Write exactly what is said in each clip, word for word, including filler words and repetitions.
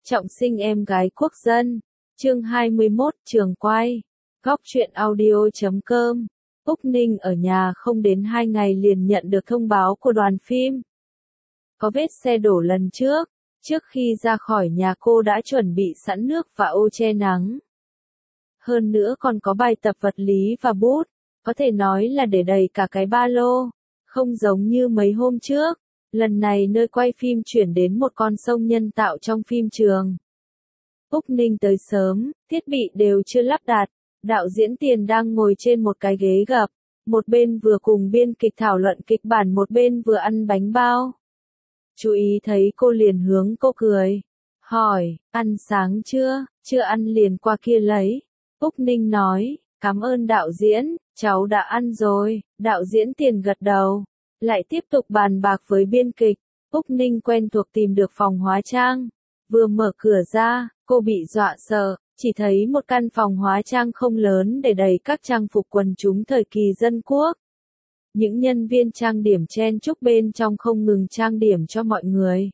Trọng sinh em gái quốc dân. Chương hai mươi mốt, trường quay. Góc truyện audio chấm com. Úc Ninh ở nhà không đến hai ngày liền nhận được thông báo của đoàn phim. Có vết xe đổ lần trước. Trước khi ra khỏi nhà cô đã chuẩn bị sẵn nước và ô che nắng. Hơn nữa còn có bài tập vật lý và bút. Có thể nói là để đầy cả cái ba lô. Không giống như mấy hôm trước. Lần này nơi quay phim chuyển đến một con sông nhân tạo trong phim trường. Úc Ninh tới sớm, thiết bị đều chưa lắp đặt. Đạo diễn Tiền đang ngồi trên một cái ghế gập. Một bên vừa cùng biên kịch thảo luận kịch bản, một bên vừa ăn bánh bao. Chú ý thấy cô liền hướng cô cười. Hỏi, ăn sáng chưa? Chưa ăn liền qua kia lấy. Úc Ninh nói, cảm ơn đạo diễn, cháu đã ăn rồi. Đạo diễn Tiền gật đầu. Lại tiếp tục bàn bạc với biên kịch. Úc Ninh quen thuộc tìm được phòng hóa trang. Vừa mở cửa ra, cô bị dọa sợ. Chỉ thấy một căn phòng hóa trang không lớn để đầy các trang phục quần chúng thời kỳ dân quốc. Những nhân viên trang điểm chen chúc bên trong không ngừng trang điểm cho mọi người.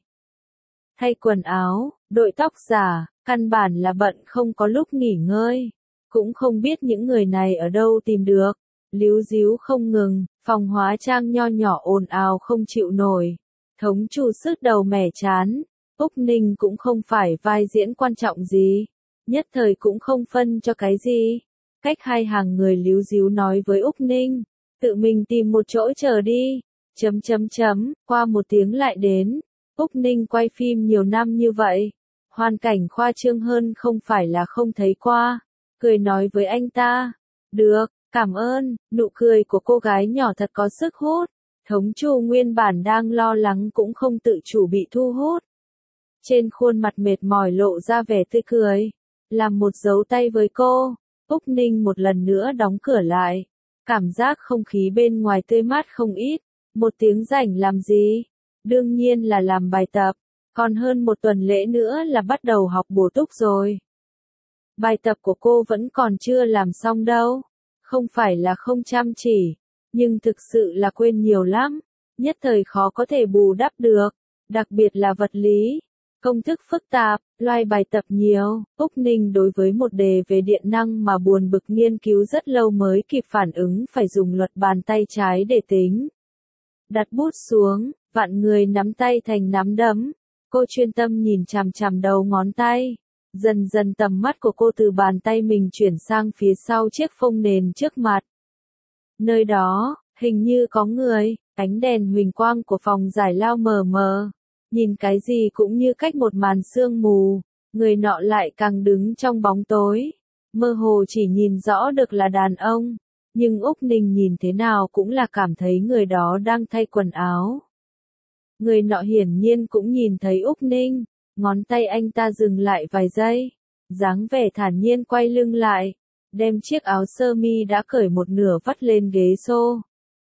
Thay quần áo, đội tóc giả, căn bản là bận không có lúc nghỉ ngơi. Cũng không biết những người này ở đâu tìm được. Líu díu không ngừng, phòng hóa trang nho nhỏ ồn ào không chịu nổi. Thống chủ sứt đầu mẻ chán. Úc Ninh cũng không phải vai diễn quan trọng gì. Nhất thời cũng không phân cho cái gì. Cách hai hàng người líu díu nói với Úc Ninh. Tự mình tìm một chỗ chờ đi. Chấm chấm chấm, qua một tiếng lại đến. Úc Ninh quay phim nhiều năm như vậy. Hoàn cảnh khoa trương hơn không phải là không thấy qua. Cười nói với anh ta. Được, cảm ơn, nụ cười của cô gái nhỏ thật có sức hút. Thống Chu nguyên bản đang lo lắng cũng không tự chủ bị thu hút. Trên khuôn mặt mệt mỏi lộ ra vẻ tươi cười. Làm một dấu tay với cô. Úc Ninh một lần nữa đóng cửa lại. Cảm giác không khí bên ngoài tươi mát không ít. Một tiếng rảnh làm gì? Đương nhiên là làm bài tập. Còn hơn một tuần lễ nữa là bắt đầu học bổ túc rồi. Bài tập của cô vẫn còn chưa làm xong đâu. Không phải là không chăm chỉ. Nhưng thực sự là quên nhiều lắm. Nhất thời khó có thể bù đắp được. Đặc biệt là vật lý. Công thức phức tạp, loại bài tập nhiều. Úc Ninh đối với một đề về điện năng mà buồn bực nghiên cứu rất lâu mới kịp phản ứng phải dùng luật bàn tay trái để tính. Đặt bút xuống, vạn người nắm tay thành nắm đấm. Cô chuyên tâm nhìn chằm chằm đầu ngón tay. Dần dần tầm mắt của cô từ bàn tay mình chuyển sang phía sau chiếc phông nền trước mặt. Nơi đó, hình như có người, ánh đèn huỳnh quang của phòng giải lao mờ mờ. Nhìn cái gì cũng như cách một màn sương mù, người nọ lại càng đứng trong bóng tối. Mơ hồ chỉ nhìn rõ được là đàn ông, nhưng Úc Ninh nhìn thế nào cũng là cảm thấy người đó đang thay quần áo. Người nọ hiển nhiên cũng nhìn thấy Úc Ninh, ngón tay anh ta dừng lại vài giây, dáng vẻ thản nhiên quay lưng lại, đem chiếc áo sơ mi đã cởi một nửa vắt lên ghế xô.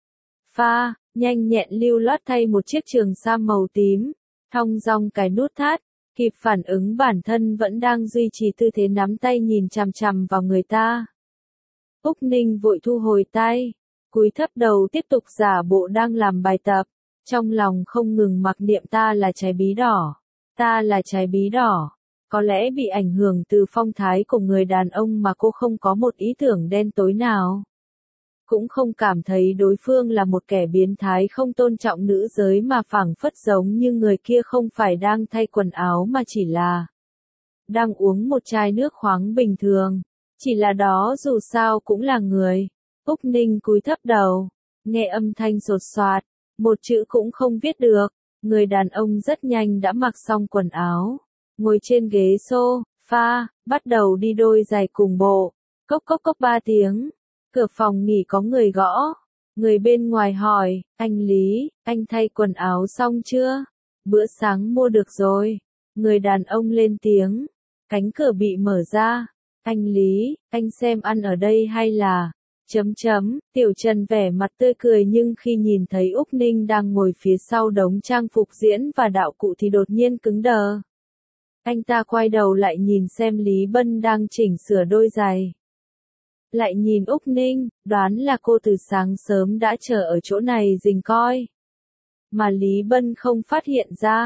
Pha, nhanh nhẹn lưu loát thay một chiếc trường sam màu tím. Thong dong cái nút thắt, kịp phản ứng bản thân vẫn đang duy trì tư thế nắm tay nhìn chằm chằm vào người ta. Úc Ninh vội thu hồi tay, cúi thấp đầu tiếp tục giả bộ đang làm bài tập, trong lòng không ngừng mặc niệm ta là trái bí đỏ, ta là trái bí đỏ. Có lẽ bị ảnh hưởng từ phong thái của người đàn ông mà cô không có một ý tưởng đen tối nào. Cũng không cảm thấy đối phương là một kẻ biến thái không tôn trọng nữ giới mà phảng phất giống như người kia không phải đang thay quần áo mà chỉ là đang uống một chai nước khoáng bình thường. Chỉ là đó dù sao cũng là người. Úc Ninh cúi thấp đầu, nghe âm thanh sột soạt, một chữ cũng không viết được. Người đàn ông rất nhanh đã mặc xong quần áo, ngồi trên ghế sofa, bắt đầu đi đôi giày cùng bộ. Cốc cốc cốc ba tiếng. Cửa phòng nghỉ có người gõ. Người bên ngoài hỏi, anh Lý, anh thay quần áo xong chưa? Bữa sáng mua được rồi. Người đàn ông lên tiếng. Cánh cửa bị mở ra. Anh Lý, anh xem ăn ở đây hay là... Chấm chấm, Tiểu Trần vẻ mặt tươi cười nhưng khi nhìn thấy Úc Ninh đang ngồi phía sau đống trang phục diễn và đạo cụ thì đột nhiên cứng đờ. Anh ta quay đầu lại nhìn xem Lý Bân đang chỉnh sửa đôi giày. Lại nhìn Úc Ninh, đoán là cô từ sáng sớm đã chờ ở chỗ này rình coi. Mà Lý Bân không phát hiện ra.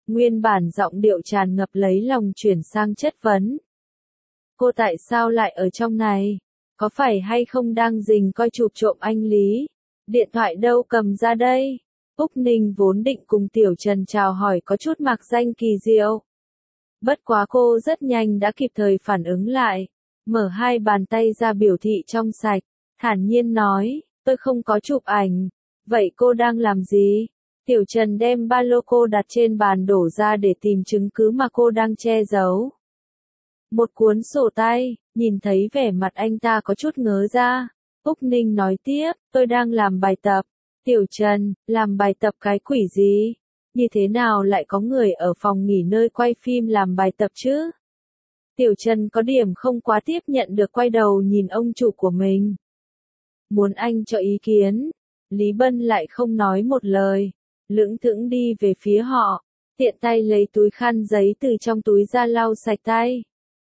Nguyên bản giọng điệu tràn ngập lấy lòng chuyển sang chất vấn. Cô tại sao lại ở trong này? Có phải hay không đang rình coi chụp trộm anh Lý? Điện thoại đâu cầm ra đây? Úc Ninh vốn định cùng Tiểu Trần chào hỏi có chút mạc danh kỳ diệu. Bất quá cô rất nhanh đã kịp thời phản ứng lại, mở hai bàn tay ra biểu thị trong sạch, thản nhiên nói, tôi không có chụp ảnh. Vậy cô đang làm gì? Tiểu Trần đem ba lô cô đặt trên bàn đổ ra để tìm chứng cứ mà cô đang che giấu. Một cuốn sổ tay, nhìn thấy vẻ mặt anh ta có chút ngớ ra. Úc Ninh nói tiếp, tôi đang làm bài tập. Tiểu Trần, làm bài tập cái quỷ gì? Như thế nào lại có người ở phòng nghỉ nơi quay phim làm bài tập chứ? Tiểu Trần có điểm không quá tiếp nhận được, quay đầu nhìn ông chủ của mình. Muốn anh cho ý kiến. Lý Bân lại không nói một lời, lững thững đi về phía họ, tiện tay lấy túi khăn giấy từ trong túi ra lau sạch tay.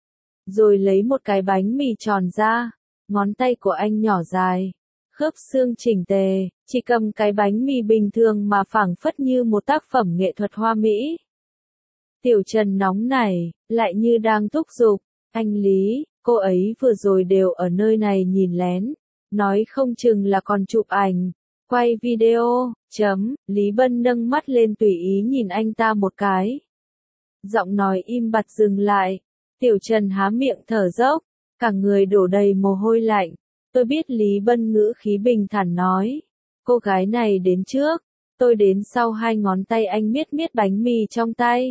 Rồi lấy một cái bánh mì tròn ra, ngón tay của anh nhỏ dài, khớp xương chỉnh tề, chỉ cầm cái bánh mì bình thường mà phảng phất như một tác phẩm nghệ thuật hoa mỹ. Tiểu Trần nóng nảy, lại như đang thúc giục, anh Lý, cô ấy vừa rồi đều ở nơi này nhìn lén, nói không chừng là còn chụp ảnh, quay video, chấm, Lý Bân nâng mắt lên tùy ý nhìn anh ta một cái. Giọng nói im bặt dừng lại, Tiểu Trần há miệng thở dốc, cả người đổ đầy mồ hôi lạnh. Tôi biết Lý Bân ngữ khí bình thản nói, cô gái này đến trước, tôi đến sau. Hai ngón tay anh miết miết bánh mì trong tay.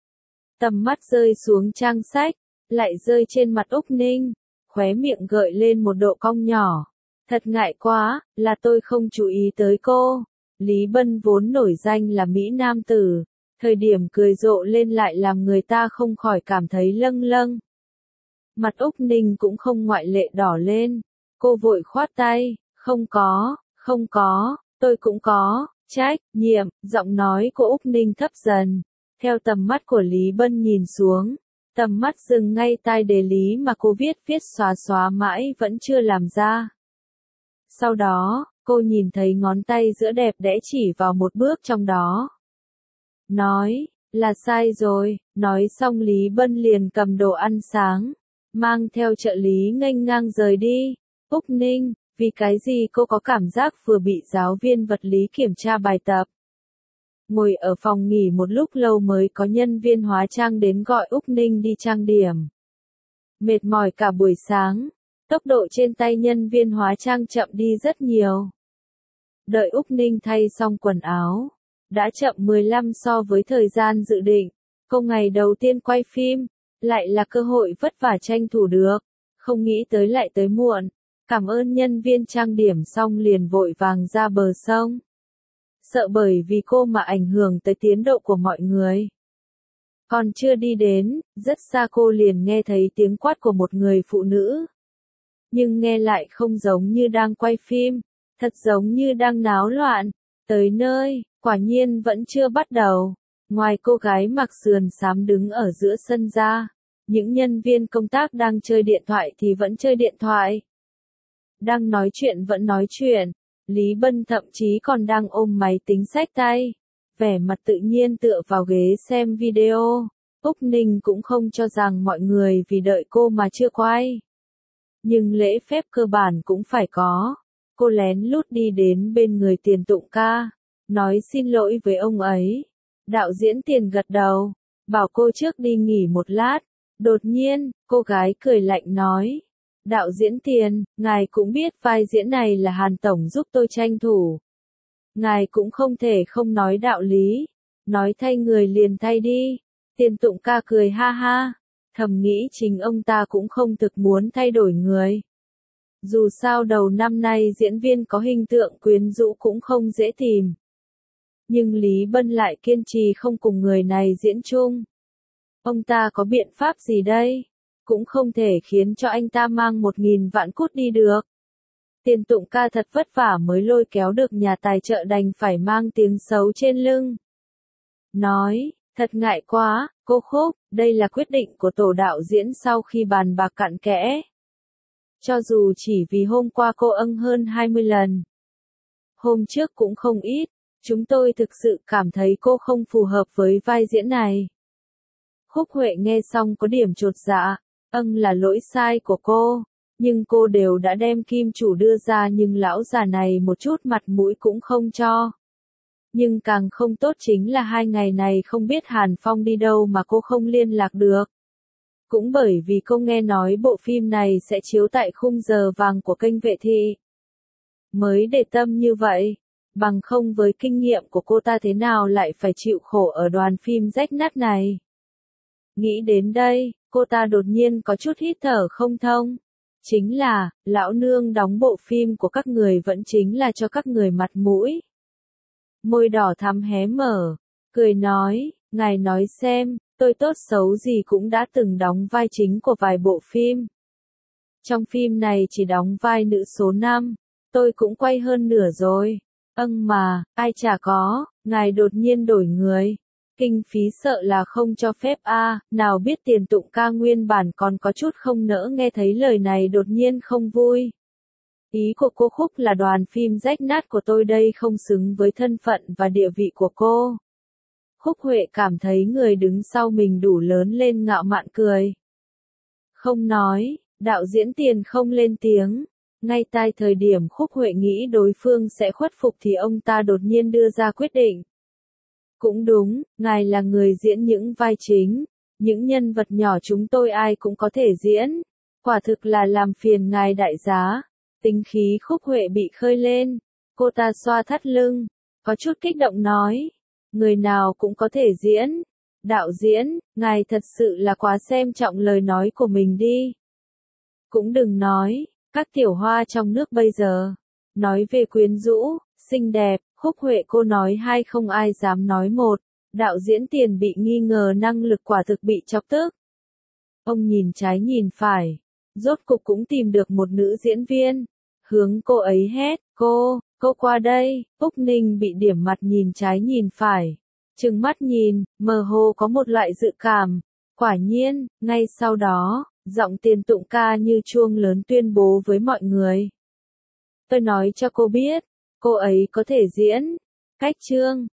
Tầm mắt rơi xuống trang sách, lại rơi trên mặt Úc Ninh, khóe miệng gợi lên một độ cong nhỏ. Thật ngại quá, là tôi không chú ý tới cô. Lý Bân vốn nổi danh là Mỹ Nam tử, thời điểm cười rộ lên lại làm người ta không khỏi cảm thấy lâng lâng. Mặt Úc Ninh cũng không ngoại lệ đỏ lên, cô vội khoát tay, không có, không có, tôi cũng có, trách, nhiệm, giọng nói của Úc Ninh thấp dần, theo tầm mắt của Lý Bân nhìn xuống, tầm mắt dừng ngay tai đề lý mà cô viết viết xóa xóa mãi vẫn chưa làm ra. Sau đó, cô nhìn thấy ngón tay giữa đẹp đẽ chỉ vào một bước trong đó. Nói, là sai rồi, nói xong Lý Bân liền cầm đồ ăn sáng, mang theo trợ lý nghênh ngang rời đi. Úc Ninh, vì cái gì cô có cảm giác vừa bị giáo viên vật lý kiểm tra bài tập? Ngồi ở phòng nghỉ một lúc lâu mới có nhân viên hóa trang đến gọi Úc Ninh đi trang điểm. Mệt mỏi cả buổi sáng, tốc độ trên tay nhân viên hóa trang chậm đi rất nhiều. Đợi Úc Ninh thay xong quần áo, đã chậm mười lăm so với thời gian dự định. Cô ngày đầu tiên quay phim, lại là cơ hội vất vả tranh thủ được, không nghĩ tới lại tới muộn. Cảm ơn nhân viên trang điểm xong liền vội vàng ra bờ sông. Sợ bởi vì cô mà ảnh hưởng tới tiến độ của mọi người. Còn chưa đi đến, rất xa cô liền nghe thấy tiếng quát của một người phụ nữ. Nhưng nghe lại không giống như đang quay phim, thật giống như đang náo loạn. Tới nơi, quả nhiên vẫn chưa bắt đầu. Ngoài cô gái mặc sườn xám đứng ở giữa sân ra, những nhân viên công tác đang chơi điện thoại thì vẫn chơi điện thoại. Đang nói chuyện vẫn nói chuyện, Lý Bân thậm chí còn đang ôm máy tính xách tay, vẻ mặt tự nhiên tựa vào ghế xem video. Úc Ninh cũng không cho rằng mọi người vì đợi cô mà chưa quay. Nhưng lễ phép cơ bản cũng phải có. Cô lén lút đi đến bên người Tiền Tụng ca, nói xin lỗi với ông ấy. Đạo diễn Tiền gật đầu, bảo cô trước đi nghỉ một lát. Đột nhiên, cô gái cười lạnh nói. Đạo diễn Tiền, ngài cũng biết vai diễn này là Hàn Tổng giúp tôi tranh thủ. Ngài cũng không thể không nói đạo lý. Nói thay người liền thay đi. Tiền Tụng ca cười ha ha. Thầm nghĩ chính ông ta cũng không thực muốn thay đổi người. Dù sao đầu năm nay diễn viên có hình tượng quyến rũ cũng không dễ tìm. Nhưng Lý Bân lại kiên trì không cùng người này diễn chung. Ông ta có biện pháp gì đây? Cũng không thể khiến cho anh ta mang một nghìn vạn cút đi được. Tiền Tụng ca thật vất vả mới lôi kéo được nhà tài trợ đành phải mang tiếng xấu trên lưng. Nói, thật ngại quá, cô Khúc, đây là quyết định của tổ đạo diễn sau khi bàn bạc cặn kẽ. Cho dù chỉ vì hôm qua cô âng hơn hai mươi lần. Hôm trước cũng không ít, Chúng tôi thực sự cảm thấy cô không phù hợp với vai diễn này. Khúc Huệ nghe xong có điểm chột dạ, âng là lỗi sai của cô, nhưng cô đều đã đem kim chủ đưa ra nhưng lão già này một chút mặt mũi cũng không cho. Nhưng càng không tốt chính là hai ngày này không biết Hàn Phong đi đâu mà cô không liên lạc được. Cũng bởi vì cô nghe nói bộ phim này sẽ chiếu tại khung giờ vàng của kênh Vệ Thị. Mới để tâm như vậy, bằng không với kinh nghiệm của cô ta thế nào lại phải chịu khổ ở đoàn phim rách nát này. Nghĩ đến đây, cô ta đột nhiên có chút hít thở không thông. Chính là, lão nương đóng bộ phim của các người vẫn chính là cho các người mặt mũi. Môi đỏ thắm hé mở, cười nói, ngài nói xem, tôi tốt xấu gì cũng đã từng đóng vai chính của vài bộ phim. Trong phim này chỉ đóng vai nữ số năm, tôi cũng quay hơn nửa rồi. Âng mà, ai chả có, ngài đột nhiên đổi người. Kinh phí sợ là không cho phép a, nào biết Tiền Tụng ca nguyên bản còn có chút không nỡ nghe thấy lời này đột nhiên không vui. Ý của cô Khúc là đoàn phim rách nát của tôi đây không xứng với thân phận và địa vị của cô. Khúc Huệ cảm thấy người đứng sau mình đủ lớn lên ngạo mạn cười. Không nói, đạo diễn Tiền không lên tiếng. Ngay tại thời điểm Khúc Huệ nghĩ đối phương sẽ khuất phục thì ông ta đột nhiên đưa ra quyết định. Cũng đúng, ngài là người diễn những vai chính, những nhân vật nhỏ chúng tôi ai cũng có thể diễn. Quả thực là làm phiền ngài đại giá. Tính khí Khúc Huệ bị khơi lên, cô ta xoa thắt lưng, có chút kích động nói, người nào cũng có thể diễn. Đạo diễn, ngài thật sự là quá xem trọng lời nói của mình đi. Cũng đừng nói, các tiểu hoa trong nước bây giờ, nói về quyến rũ, xinh đẹp, Khúc Huệ cô nói hai không ai dám nói một. Đạo diễn Tiền bị nghi ngờ năng lực quả thực bị chọc tức. Ông nhìn trái nhìn phải, rốt cục cũng tìm được một nữ diễn viên. Hướng cô ấy hét, cô, cô qua đây. Úc Ninh bị điểm mặt nhìn trái nhìn phải. Trừng mắt nhìn, mơ hồ có một loại dự cảm. Quả nhiên, ngay sau đó, giọng Tiền Tụng ca như chuông lớn tuyên bố với mọi người. Tôi nói cho cô biết, cô ấy có thể diễn. Cách chương